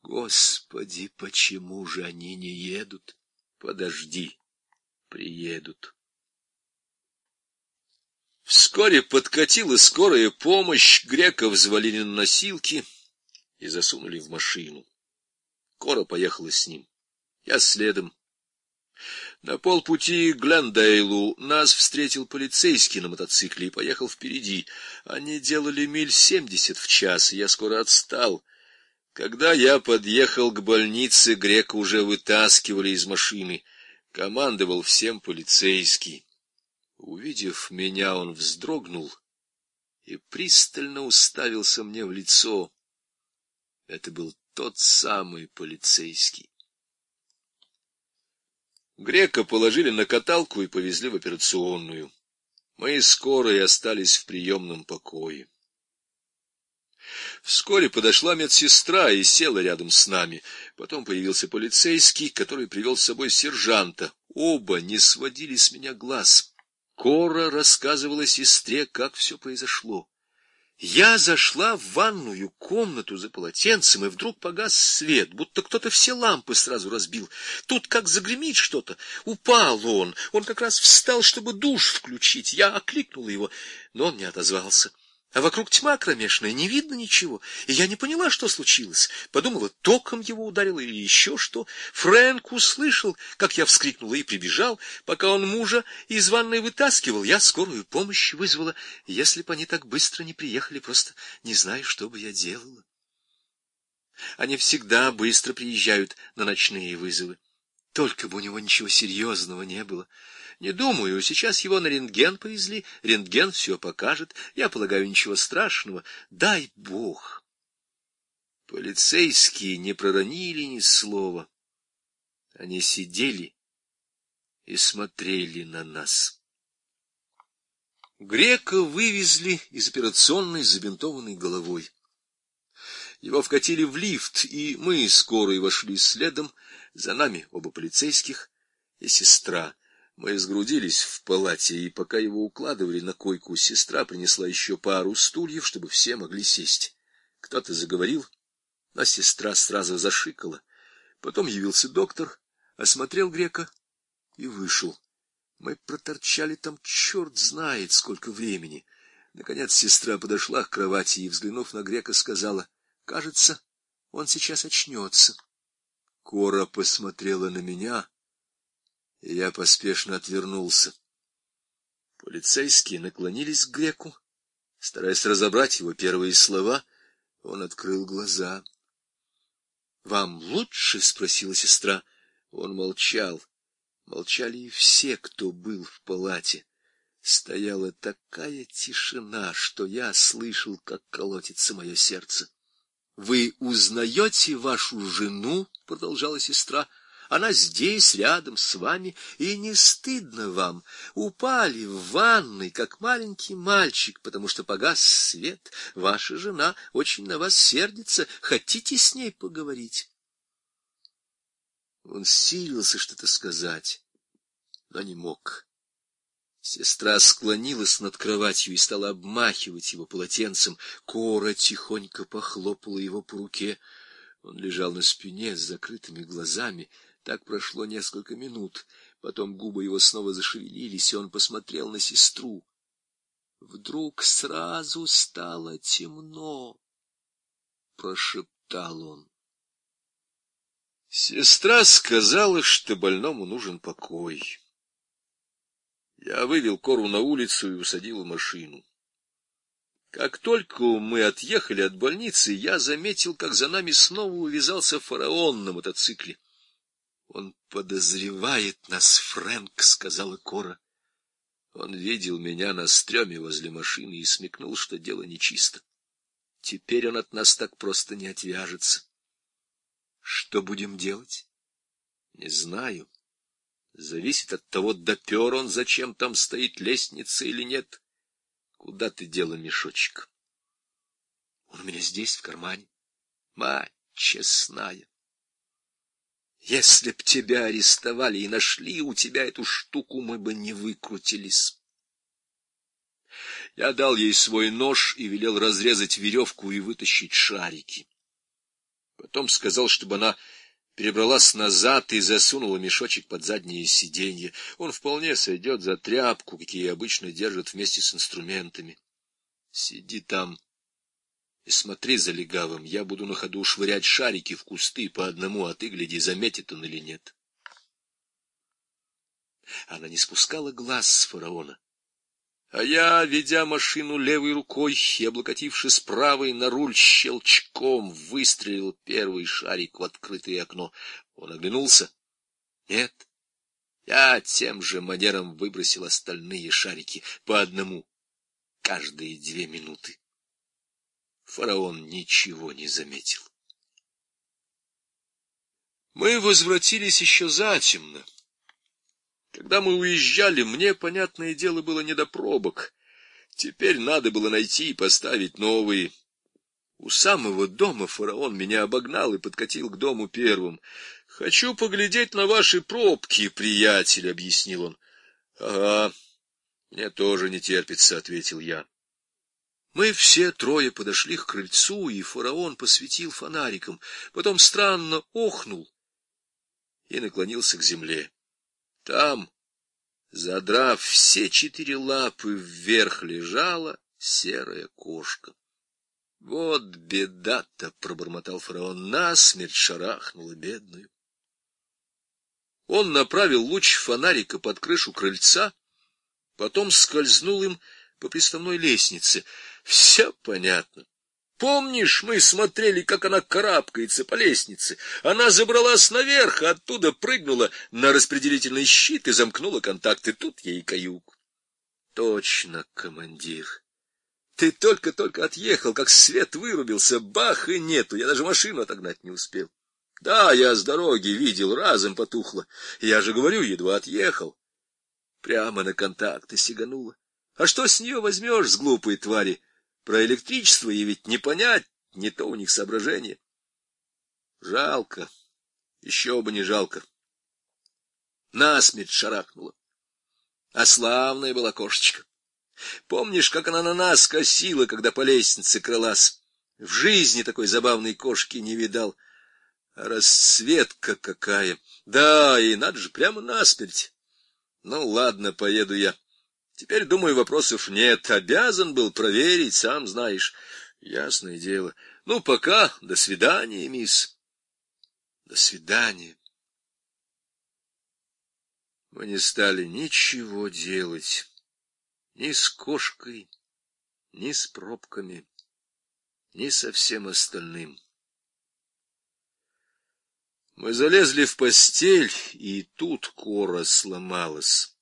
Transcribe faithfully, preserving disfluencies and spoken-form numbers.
Господи, почему же они не едут? Подожди, приедут. Вскоре подкатила скорая помощь, Грека взвалили на носилки и засунули в машину. Кора поехала с ним, я следом. На полпути к Глендейлу нас встретил полицейский на мотоцикле и поехал впереди. Они делали миль семьдесят в час, и я скоро отстал. Когда я подъехал к больнице, Грека уже вытаскивали из машины. Командовал всем полицейский. Увидев меня, он вздрогнул и пристально уставился мне в лицо. Это был тот самый полицейский. Грека положили на каталку и повезли в операционную. Мы скоро и остались в приемном покое. Вскоре подошла медсестра и села рядом с нами. Потом появился полицейский, который привел с собой сержанта. Оба не сводили с меня глаз. Кора рассказывала сестре, как все произошло. Я зашла в ванную комнату за полотенцем, и вдруг погас свет, будто кто-то все лампы сразу разбил. Тут как загремит что-то. Упал он. Он как раз встал, чтобы душ включить. Я окликнула его, но он не отозвался. А вокруг тьма кромешная, не видно ничего. И я не поняла, что случилось. Подумала, током его ударило или еще что. Фрэнк услышал, как я вскрикнула, и прибежал. Пока он мужа из ванной вытаскивал, я скорую помощь вызвала. Если бы они так быстро не приехали, просто не знаю, что бы я делала. Они всегда быстро приезжают на ночные вызовы. Только бы у него ничего серьезного не было. Не думаю, сейчас его на рентген повезли, рентген все покажет. Я полагаю, ничего страшного. Дай Бог. Полицейские не проронили ни слова. Они сидели и смотрели на нас. Грека вывезли из операционной с забинтованной головой. Его вкатили в лифт, и мы скорой вошли следом. За нами оба полицейских и сестра. Мы сгрудились в палате, и пока его укладывали на койку, сестра принесла еще пару стульев, чтобы все могли сесть. Кто-то заговорил, а сестра сразу зашикала. Потом явился доктор, осмотрел Грека и вышел. Мы проторчали там черт знает сколько времени. Наконец сестра подошла к кровати и, взглянув на Грека, сказала: «Кажется, он сейчас очнется». Кора посмотрела на меня, и я поспешно отвернулся. Полицейские наклонились к Греку, стараясь разобрать его первые слова. Он открыл глаза. «Вам лучше?» — спросила сестра. Он молчал. Молчали и все, кто был в палате. Стояла такая тишина, что я слышал, как колотится мое сердце. «Вы узнаете вашу жену?» — продолжала сестра. «Она здесь, рядом с вами, и не стыдно вам. Упали в ванной, как маленький мальчик, потому что погас свет. Ваша жена очень на вас сердится. Хотите с ней поговорить?» Он силился что-то сказать, но не мог. Сестра склонилась над кроватью и стала обмахивать его полотенцем. Кора тихонько похлопала его по руке. Он лежал на спине с закрытыми глазами. Так прошло несколько минут. Потом губы его снова зашевелились, и он посмотрел на сестру. «Вдруг сразу стало темно», — прошептал он. Сестра сказала, что больному нужен покой. Я вывел Кору на улицу и усадил в машину. Как только мы отъехали от больницы, я заметил, как за нами снова увязался фараон на мотоцикле. «Он подозревает нас, Фрэнк», — сказала Кора. Он видел меня на стреме возле машины и смекнул, что дело нечисто. Теперь он от нас так просто не отвяжется. Что будем делать? Не знаю. Зависит от того, допер он, зачем там стоит лестница или нет. Куда ты дела мешочек? Он у меня здесь, в кармане. Мать честная. Если б тебя арестовали и нашли у тебя эту штуку, мы бы не выкрутились. Я дал ей свой нож и велел разрезать веревку и вытащить шарики. Потом сказал, чтобы она перебралась назад и засунула мешочек под заднее сиденье. Он вполне сойдет за тряпку, какие обычно держат вместе с инструментами. Сиди там и смотри за легавым. Я буду на ходу швырять шарики в кусты по одному, а ты, гляди, заметит он или нет. Она не спускала глаз с фараона. А я, ведя машину левой рукой и облокотившись правой на руль, щелчком выстрелил первый шарик в открытое окно. Он оглянулся. Нет. Я тем же манером выбросил остальные шарики по одному каждые две минуты. Фараон ничего не заметил. Мы возвратились еще затемно. Когда мы уезжали, мне, понятное дело, было не до пробок. Теперь надо было найти и поставить новые. У самого дома фараон меня обогнал и подкатил к дому первым. — Хочу поглядеть на ваши пробки, приятель, — объяснил он. — Ага, мне тоже не терпится, — ответил я. Мы все трое подошли к крыльцу, и фараон посветил фонариком, потом странно охнул и наклонился к земле. Там, задрав все четыре лапы вверх, лежала серая кошка. — Вот беда-то, — пробормотал фараон, — насмерть шарахнула бедную. Он направил луч фонарика под крышу крыльца, потом скользнул им по приставной лестнице. Все понятно. Помнишь, мы смотрели, как она карабкается по лестнице? Она забралась наверх, а оттуда прыгнула на распределительный щит и замкнула контакты. Тут ей каюк. Точно, командир. Ты только-только отъехал, как свет вырубился. Бах, и нету. Я даже машину отогнать не успел. Да, я с дороги видел, разом потухло. Я же говорю, едва отъехал. Прямо на контакты сиганула. А что с нее возьмешь, с глупой твари? Про электричество ей ведь не понять, не то у них соображение. Жалко, еще бы не жалко. Насмерть шарахнула. А славная была кошечка. Помнишь, как она на нас косила, когда по лестнице кралась? В жизни такой забавной кошки не видал. А расцветка какая! Да, и надо же, прямо насмерть. Ну, ладно, поеду я. Теперь, думаю, вопросов нет. Обязан был проверить, сам знаешь. Ясное дело. Ну, пока. До свидания, мисс. До свидания. Мы не стали ничего делать. Ни с кошкой, ни с пробками, ни со всем остальным. Мы залезли в постель, и тут Кора сломалась.